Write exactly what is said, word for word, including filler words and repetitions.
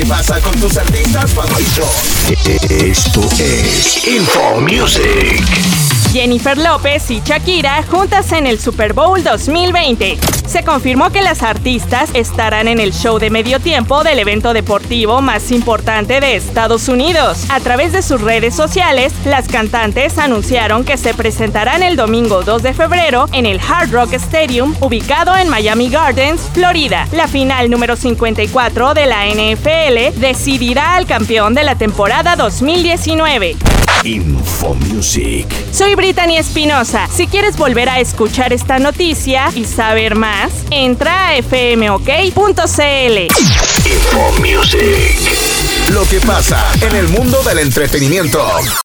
que pasa con tus artistas favoritos. Esto es Info Music. Jennifer López y Shakira juntas en el Super Bowl dos mil veinte. Se confirmó que las artistas estarán en el show de medio tiempo del evento deportivo más importante de Estados Unidos. A través de sus redes sociales, las cantantes anunciaron que se presentarán el domingo dos de febrero en el Hard Rock Stadium, ubicado en Miami Gardens, Florida. La final número cincuenta y cuatro de la N F L decidirá al campeón de la temporada dos mil diecinueve. Info Music. Soy Brittany Espinosa. Si quieres volver a escuchar esta noticia y saber más, entra a f m o k punto c l. Info Music. Lo que pasa en el mundo del entretenimiento.